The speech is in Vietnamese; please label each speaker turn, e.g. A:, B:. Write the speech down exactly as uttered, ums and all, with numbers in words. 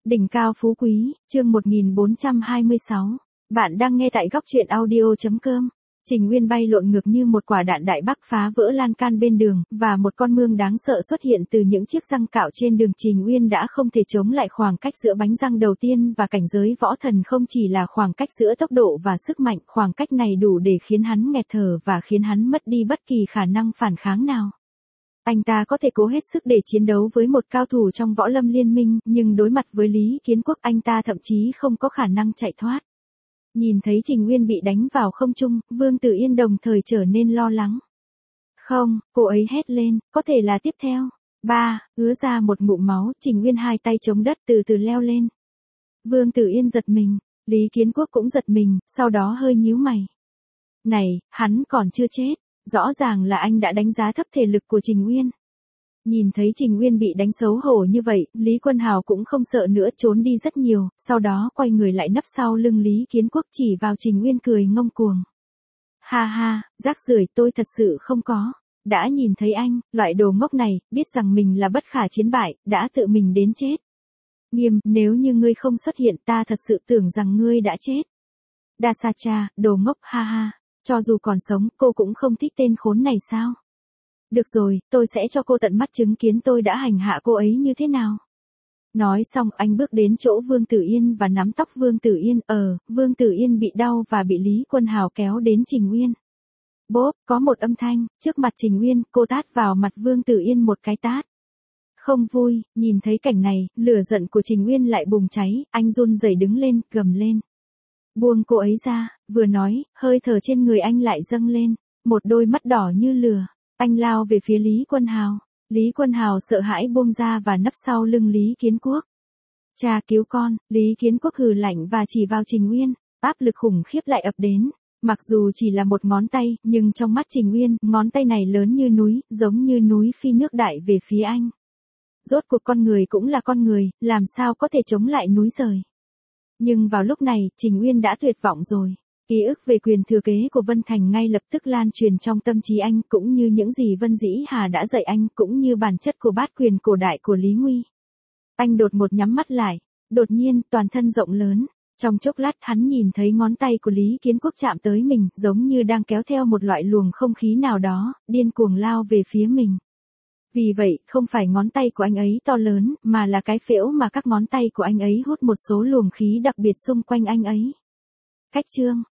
A: Đỉnh cao phú quý, chương một nghìn bốn trăm hai mươi sáu. Bạn đang nghe tại góc truyện audio chấm com. Trình Nguyên bay lộn ngược như một quả đạn đại bác phá vỡ lan can bên đường, và một con mương đáng sợ xuất hiện từ những chiếc răng cạo trên đường. Trình Nguyên đã không thể chống lại khoảng cách giữa bánh răng đầu tiên và cảnh giới võ thần, không chỉ là khoảng cách giữa tốc độ và sức mạnh, khoảng cách này đủ để khiến hắn nghẹt thở và khiến hắn mất đi bất kỳ khả năng phản kháng nào. Anh ta có thể cố hết sức để chiến đấu với một cao thủ trong võ lâm liên minh, nhưng đối mặt với Lý Kiến Quốc anh ta thậm chí không có khả năng chạy thoát. Nhìn thấy Trình Nguyên bị đánh vào không trung, Vương Tử Yên đồng thời trở nên lo lắng. Không, cô ấy hét lên, có thể là tiếp theo. Ba, ứa ra một ngụm máu, Trình Nguyên hai tay chống đất từ từ leo lên. Vương Tử Yên giật mình, Lý Kiến Quốc cũng giật mình, sau đó hơi nhíu mày. Này, hắn còn chưa chết. Rõ ràng là anh đã đánh giá thấp thể lực của Trình Nguyên. Nhìn thấy Trình Nguyên bị đánh xấu hổ như vậy, Lý Quân Hào cũng không sợ nữa, trốn đi rất nhiều, sau đó quay người lại nấp sau lưng Lý Kiến Quốc, chỉ vào Trình Nguyên cười ngông cuồng. Ha ha, rác rưởi, tôi thật sự không có. Đã nhìn thấy anh, loại đồ ngốc này, biết rằng mình là bất khả chiến bại, đã tự mình đến chết. Nghiêm, nếu như ngươi không xuất hiện, ta thật sự tưởng rằng ngươi đã chết. Đa Sa Cha, đồ ngốc, ha ha. Cho dù còn sống, cô cũng không thích tên khốn này sao? Được rồi, tôi sẽ cho cô tận mắt chứng kiến tôi đã hành hạ cô ấy như thế nào. Nói xong, anh bước đến chỗ Vương Tử Yên và nắm tóc Vương Tử Yên. Ờ, Vương Tử Yên bị đau và bị Lý Quân Hào kéo đến Trình Nguyên. Bốp, có một âm thanh, trước mặt Trình Nguyên, cô tát vào mặt Vương Tử Yên một cái tát. Không vui, nhìn thấy cảnh này, lửa giận của Trình Nguyên lại bùng cháy, anh run rẩy đứng lên, gầm lên. Buông cô ấy ra, vừa nói, hơi thở trên người anh lại dâng lên, một đôi mắt đỏ như lửa, anh lao về phía Lý Quân Hào. Lý Quân Hào sợ hãi buông ra và nấp sau lưng Lý Kiến Quốc. Cha cứu con, Lý Kiến Quốc hừ lạnh và chỉ vào Trình Nguyên, áp lực khủng khiếp lại ập đến. Mặc dù chỉ là một ngón tay, nhưng trong mắt Trình Nguyên, ngón tay này lớn như núi, giống như núi phi nước đại về phía anh. Rốt cuộc con người cũng là con người, làm sao có thể chống lại núi rời. Nhưng vào lúc này, Trình Nguyên đã tuyệt vọng rồi. Ký ức về quyền thừa kế của Vân Thành ngay lập tức lan truyền trong tâm trí anh, cũng như những gì Vân Dĩ Hà đã dạy anh, cũng như bản chất của bát quyền cổ đại của Lý Nguy. Anh đột một nhắm mắt lại, đột nhiên, toàn thân rộng lớn. Trong chốc lát hắn nhìn thấy ngón tay của Lý Kiến Quốc chạm tới mình, giống như đang kéo theo một loại luồng không khí nào đó, điên cuồng lao về phía mình. Vì vậy, không phải ngón tay của anh ấy to lớn, mà là cái phễu mà các ngón tay của anh ấy hút một số luồng khí đặc biệt xung quanh anh ấy. Cách chương,